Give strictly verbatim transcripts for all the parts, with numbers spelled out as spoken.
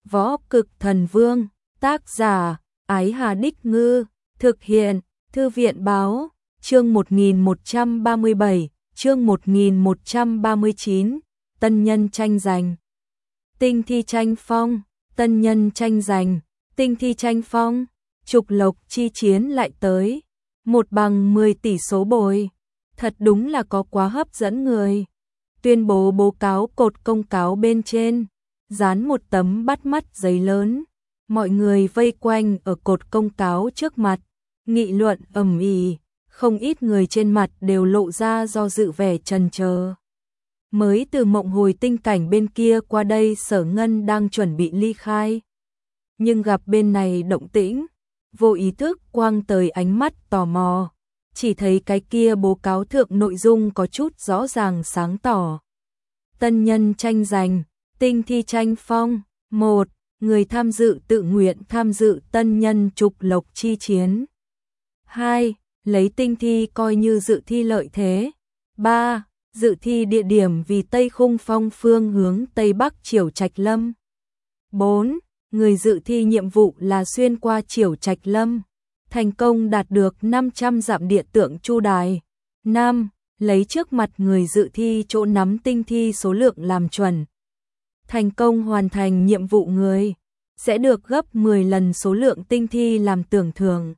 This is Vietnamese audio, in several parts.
Võ Cực Thần Vương, tác giả, Ái Hà Đích Ngư, thực hiện, Thư viện Báo, chương một nghìn một trăm ba mươi bảy, chương một nghìn một trăm ba mươi chín, tân nhân tranh giành. Tinh thi tranh phong, tân nhân tranh giành, tinh thi tranh phong, trục lộc chi chiến lại tới, một bằng mười tỷ số bồi, thật đúng là có quá hấp dẫn người. Tuyên bố báo cáo cột công cáo bên trên, dán một tấm bắt mắt giấy lớn, mọi người vây quanh ở cột công cáo trước mặt, nghị luận ầm ĩ, không ít người trên mặt đều lộ ra do dự vẻ chần chờ. Mới từ mộng hồi tinh cảnh bên kia qua đây, Sở Ngân đang chuẩn bị ly khai, nhưng gặp bên này động tĩnh, vô ý thức quang tới ánh mắt tò mò, chỉ thấy cái kia báo cáo thượng nội dung có chút rõ ràng sáng tỏ. Tân nhân tranh giành, tinh thi tranh phong, một. Người tham dự tự nguyện tham dự tân nhân trục lộc chi chiến. hai. Lấy tinh thi coi như dự thi lợi thế. ba. Dự thi địa điểm vì Tây Khung Phong phương hướng Tây Bắc Triểu Trạch Lâm. bốn. Người dự thi nhiệm vụ là xuyên qua Triểu Trạch Lâm, thành công đạt được năm trăm dặm địa tượng chu đài. năm. Lấy trước mặt người dự thi chỗ nắm tinh thi số lượng làm chuẩn. Thành công hoàn thành nhiệm vụ người sẽ được gấp mười lần số lượng tinh thi làm tưởng thưởng.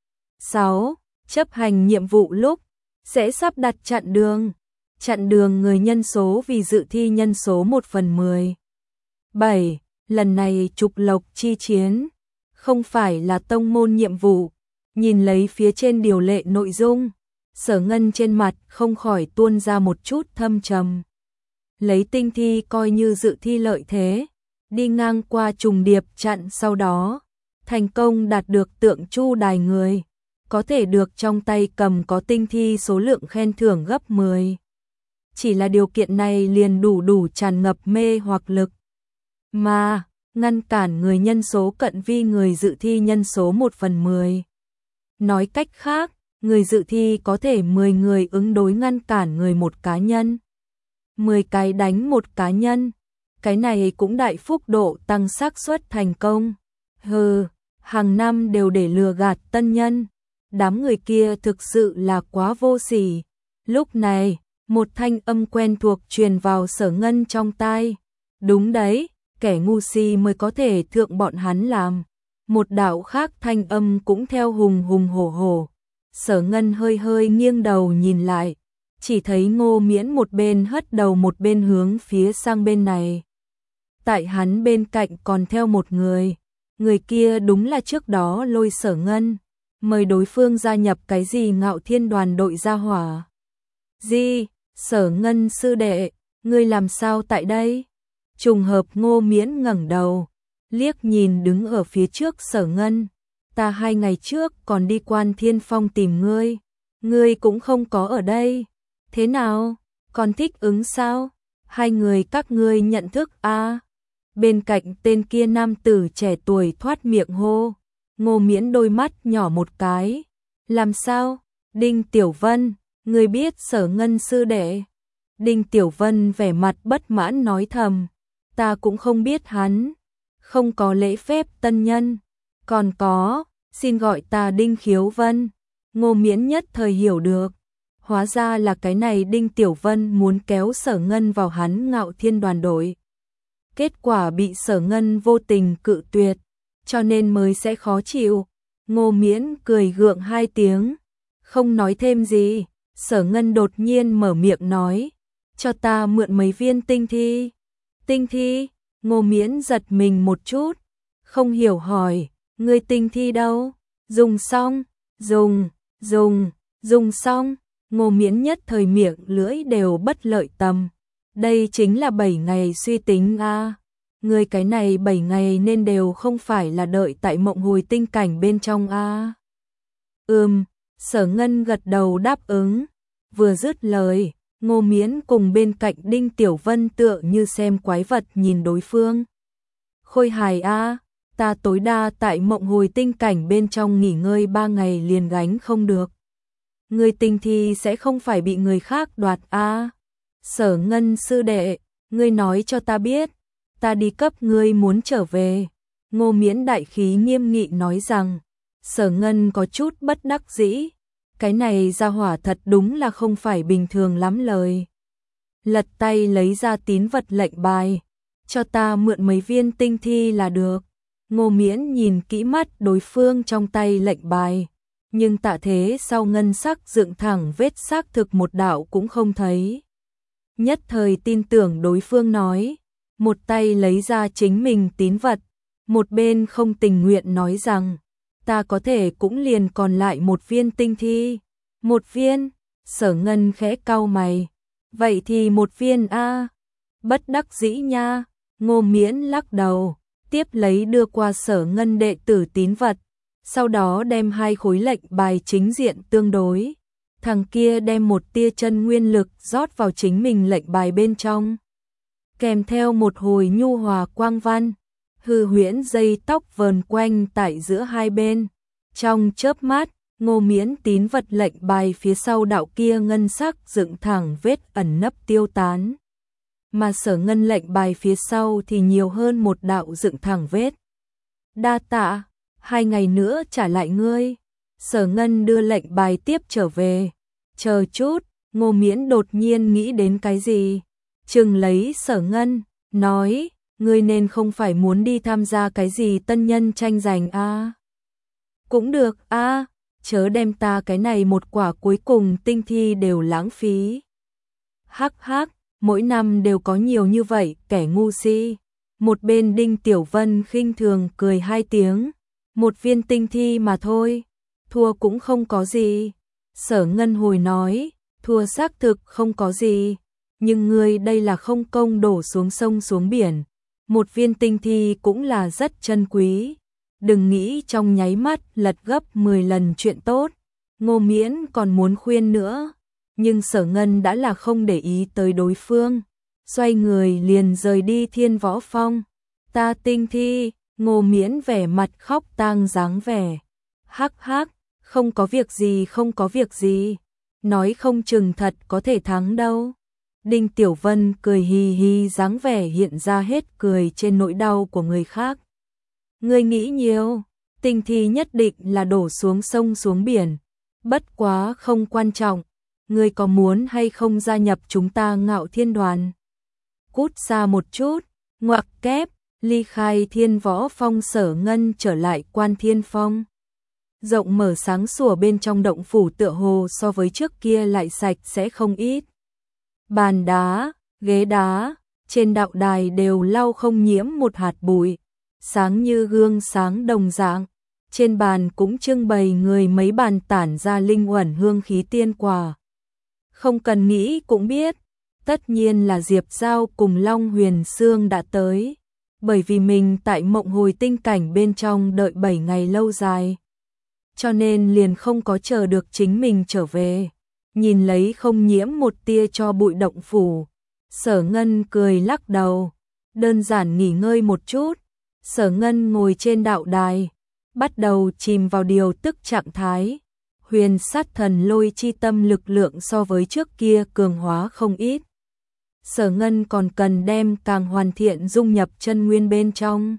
sáu. Chấp hành nhiệm vụ lúc sẽ sắp đặt chặn đường. Chặn đường người nhân số vì dự thi nhân số một phần mười. bảy. Lần này trục lộc chi chiến không phải là tông môn nhiệm vụ. Nhìn lấy phía trên điều lệ nội dung, Sở Ngân trên mặt không khỏi tuôn ra một chút thâm trầm. Lấy tinh thi coi như dự thi lợi thế, đi ngang qua trùng điệp chặn, sau đó thành công đạt được tượng chu đài người, có thể được trong tay cầm có tinh thi số lượng khen thưởng gấp mười. Chỉ là điều kiện này liền đủ đủ tràn ngập mê hoặc lực, mà ngăn cản người nhân số cận vi người dự thi nhân số một phần mười. Nói cách khác, người dự thi có thể mười người ứng đối ngăn cản người một cá nhân. mười cái đánh một cá nhân, cái này cũng đại phúc độ tăng xác suất thành công. Hừ, hàng năm đều để lừa gạt tân nhân, đám người kia thực sự là quá vô sỉ. Lúc này, một thanh âm quen thuộc truyền vào Sở Ngân trong tai. Đúng đấy, kẻ ngu si mới có thể thượng bọn hắn làm. Một đạo khác thanh âm cũng theo hùng hùng hổ hổ. Sở Ngân hơi hơi nghiêng đầu nhìn lại, chỉ thấy Ngô Miễn một bên hất đầu một bên hướng phía sang bên này. Tại hắn bên cạnh còn theo một người, người kia đúng là trước đó lôi Sở Ngân, mời đối phương gia nhập cái gì Ngạo Thiên đoàn đội gia hỏa. Gì? Sở Ngân sư đệ, ngươi làm sao tại đây? Trùng hợp Ngô Miễn ngẩng đầu, liếc nhìn đứng ở phía trước Sở Ngân. Ta hai ngày trước còn đi Quan Thiên Phong tìm ngươi, ngươi cũng không có ở đây. Thế nào, còn thích ứng sao? Hai người các ngươi nhận thức a? Bên cạnh tên kia nam tử trẻ tuổi thoát miệng hô. Ngô Miễn đôi mắt nhỏ một cái. Làm sao? Đinh Tiểu Vân, ngươi biết Sở Ngân sư đệ? Đinh Tiểu Vân vẻ mặt bất mãn nói thầm. Ta cũng không biết hắn. Không có lễ phép tân nhân. Còn có, xin gọi ta Đinh Khiếu Vân. Ngô Miễn nhất thời hiểu được. Hóa ra là cái này Đinh Tiểu Vân muốn kéo Sở Ngân vào hắn Ngạo Thiên đoàn đội. Kết quả bị Sở Ngân vô tình cự tuyệt, cho nên mới sẽ khó chịu. Ngô Miễn cười gượng hai tiếng, không nói thêm gì. Sở Ngân đột nhiên mở miệng nói, cho ta mượn mấy viên tinh thi. Tinh thi? Ngô Miễn giật mình một chút, không hiểu hỏi, ngươi tinh thi đâu? Dùng xong, dùng, dùng, dùng xong. Ngô Miễn nhất thời miệng lưỡi đều bất lợi tầm. Đây chính là bảy ngày suy tính a. À. Người cái này bảy ngày nên đều không phải là đợi tại mộng hồi tinh cảnh bên trong a. À. Ừm, Sở Ngân gật đầu đáp ứng. Vừa dứt lời, Ngô Miễn cùng bên cạnh Đinh Tiểu Vân tựa như xem quái vật nhìn đối phương. Khôi hài a, à, ta tối đa tại mộng hồi tinh cảnh bên trong nghỉ ngơi ba ngày liền gánh không được. Người tinh thi sẽ không phải bị người khác đoạt a. À. Sở Ngân sư đệ, ngươi nói cho ta biết, ta đi cấp ngươi muốn trở về. Ngô Miễn đại khí nghiêm nghị nói rằng. Sở Ngân có chút bất đắc dĩ. Cái này ra hỏa thật đúng là không phải bình thường lắm lời. Lật tay lấy ra tín vật lệnh bài. Cho ta mượn mấy viên tinh thi là được. Ngô Miễn nhìn kỹ mắt đối phương trong tay lệnh bài. Nhưng tạ thế sau ngân sắc dựng thẳng vết xác thực một đạo cũng không thấy. Nhất thời tin tưởng đối phương nói. Một tay lấy ra chính mình tín vật. Một bên không tình nguyện nói rằng. Ta có thể cũng liền còn lại một viên tinh thi. Một viên, Sở Ngân khẽ cau mày. Vậy thì một viên a. Bất đắc dĩ nha. Ngô Miễn lắc đầu, tiếp lấy đưa qua Sở Ngân đệ tử tín vật, sau đó đem hai khối lệnh bài chính diện tương đối. Thằng kia đem một tia chân nguyên lực rót vào chính mình lệnh bài bên trong, kèm theo một hồi nhu hòa quang văn, hư huyễn dây tóc vờn quanh tại giữa hai bên. Trong chớp mắt, Ngô Miễn tín vật lệnh bài phía sau đạo kia ngân sắc dựng thẳng vết ẩn nấp tiêu tán. Mà Sở Ngân lệnh bài phía sau thì nhiều hơn một đạo dựng thẳng vết. Đa tạ, hai ngày nữa trả lại ngươi. Sở Ngân đưa lệnh bài tiếp trở về. Chờ chút, Ngô Miễn đột nhiên nghĩ đến cái gì. Chừng lấy Sở Ngân, nói, ngươi nên không phải muốn đi tham gia cái gì tân nhân tranh giành a? À? Cũng được a, à, chớ đem ta cái này một quả cuối cùng tinh thi đều lãng phí. Hắc hắc. Mỗi năm đều có nhiều như vậy, kẻ ngu si. Một bên Đinh Tiểu Vân khinh thường cười hai tiếng. Một viên tinh thi mà thôi, thua cũng không có gì. Sở Ngân hồi nói, thua xác thực không có gì. Nhưng ngươi đây là không công đổ xuống sông xuống biển. Một viên tinh thi cũng là rất chân quý. Đừng nghĩ trong nháy mắt lật gấp mười lần chuyện tốt. Ngô Miễn còn muốn khuyên nữa. Nhưng Sở Ngân đã là không để ý tới đối phương, xoay người liền rời đi Thiên Võ Phong. Ta tinh thi, Ngô Miễn vẻ mặt khóc tang dáng vẻ. Hắc hắc, không có việc gì không có việc gì, nói không chừng thật có thể thắng đâu. Đinh Tiểu Vân cười hì hì dáng vẻ hiện ra hết cười trên nỗi đau của người khác. Ngươi nghĩ nhiều, tinh thi nhất định là đổ xuống sông xuống biển, bất quá không quan trọng. Ngươi có muốn hay không gia nhập chúng ta Ngạo Thiên đoàn? Cút xa một chút, ngoặc kép, ly khai Thiên Võ Phong. Sở Ngân trở lại Quan Thiên Phong. Rộng mở sáng sủa bên trong động phủ tựa hồ so với trước kia lại sạch sẽ không ít. Bàn đá, ghế đá, trên đạo đài đều lau không nhiễm một hạt bụi, sáng như gương sáng đồng dạng. Trên bàn cũng trưng bày người mấy bàn tản ra linh uẩn hương khí tiên quả. Không cần nghĩ cũng biết, tất nhiên là Diệp Giao cùng Long Huyền Sương đã tới, bởi vì mình tại mộng hồi tinh cảnh bên trong đợi bảy ngày lâu dài, cho nên liền không có chờ được chính mình trở về. Nhìn lấy không nhiễm một tia cho bụi động phủ, Sở Ngân cười lắc đầu, đơn giản nghỉ ngơi một chút. Sở Ngân ngồi trên đạo đài, bắt đầu chìm vào điều tức trạng thái. Huyền sát thần lôi chi tâm lực lượng so với trước kia cường hóa không ít. Sở Ngân còn cần đem càng hoàn thiện dung nhập chân nguyên bên trong.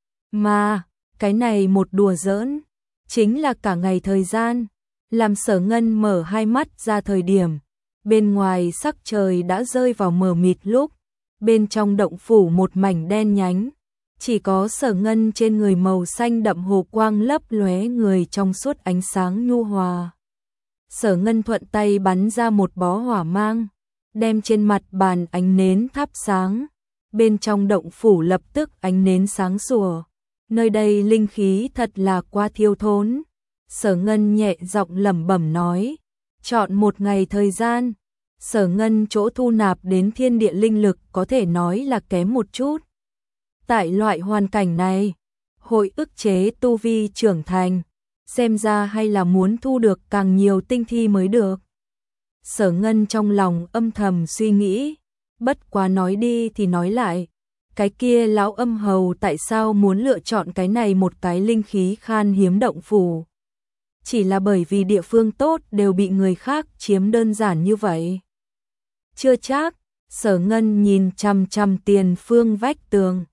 Mà, cái này một đùa giỡn, chính là cả ngày thời gian. Làm Sở Ngân mở hai mắt ra thời điểm, bên ngoài sắc trời đã rơi vào mờ mịt lúc, bên trong động phủ một mảnh đen nhánh. Chỉ có Sở Ngân trên người màu xanh đậm hồ quang lấp lóe người trong suốt ánh sáng nhu hòa. Sở Ngân thuận tay bắn ra một bó hỏa mang, đem trên mặt bàn ánh nến thắp sáng. Bên trong động phủ lập tức ánh nến sáng sủa. Nơi đây linh khí thật là quá thiếu thốn. Sở Ngân nhẹ giọng lẩm bẩm nói, chọn một ngày thời gian. Sở Ngân chỗ thu nạp đến thiên địa linh lực có thể nói là kém một chút. Tại loại hoàn cảnh này, hội ức chế tu vi trưởng thành, xem ra hay là muốn thu được càng nhiều tinh thi mới được. Sở Ngân trong lòng âm thầm suy nghĩ, bất quá nói đi thì nói lại, cái kia lão âm hầu tại sao muốn lựa chọn cái này một cái linh khí khan hiếm động phủ? Chỉ là bởi vì địa phương tốt đều bị người khác chiếm đơn giản như vậy? Chưa chắc. Sở Ngân nhìn chằm chằm tiền phương vách tường,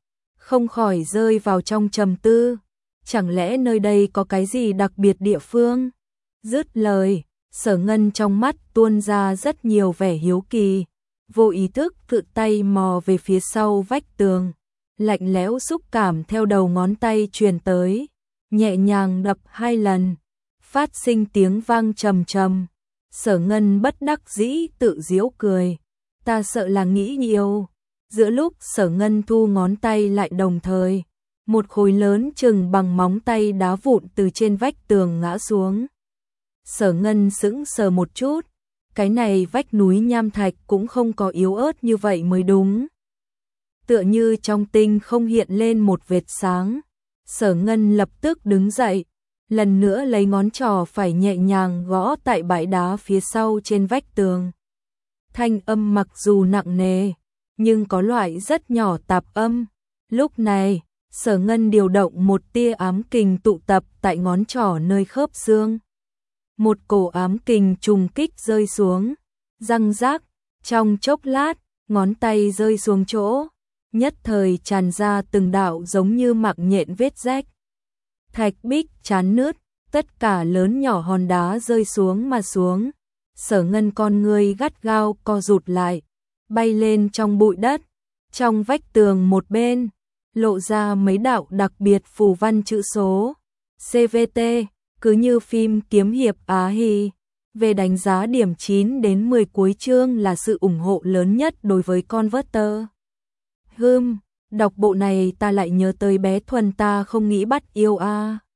không khỏi rơi vào trong trầm tư. Chẳng lẽ nơi đây có cái gì đặc biệt địa phương? Dứt lời, Sở Ngân trong mắt tuôn ra rất nhiều vẻ hiếu kỳ, vô ý thức tự tay mò về phía sau vách tường, lạnh lẽo xúc cảm theo đầu ngón tay truyền tới, nhẹ nhàng đập hai lần, phát sinh tiếng vang trầm trầm. Sở Ngân bất đắc dĩ tự giễu cười, ta sợ là nghĩ nhiều. Giữa lúc Sở Ngân thu ngón tay lại đồng thời, một khối lớn chừng bằng móng tay đá vụn từ trên vách tường ngã xuống. Sở Ngân sững sờ một chút, cái này vách núi nham thạch cũng không có yếu ớt như vậy mới đúng. Tựa như trong tinh không hiện lên một vệt sáng, Sở Ngân lập tức đứng dậy, lần nữa lấy ngón trỏ phải nhẹ nhàng gõ tại bãi đá phía sau trên vách tường. Thanh âm mặc dù nặng nề, nhưng có loại rất nhỏ tạp âm. Lúc này, Sở Ngân điều động một tia ám kình tụ tập tại ngón trỏ nơi khớp xương. Một cổ ám kình trùng kích rơi xuống, răng rác, trong chốc lát, ngón tay rơi xuống chỗ, nhất thời tràn ra từng đạo giống như mạng nhện vết rách. Thạch bích chán nứt, tất cả lớn nhỏ hòn đá rơi xuống mà xuống. Sở Ngân con người gắt gao co rụt lại, bay lên trong bụi đất, trong vách tường một bên, lộ ra mấy đạo đặc biệt phù văn chữ số. xê vê tê, cứ như phim kiếm hiệp Á Hì. Về đánh giá điểm chín đến mười cuối chương là sự ủng hộ lớn nhất đối với Converter. Hừm, đọc bộ này ta lại nhớ tới bé Thuần ta không nghĩ bắt yêu a.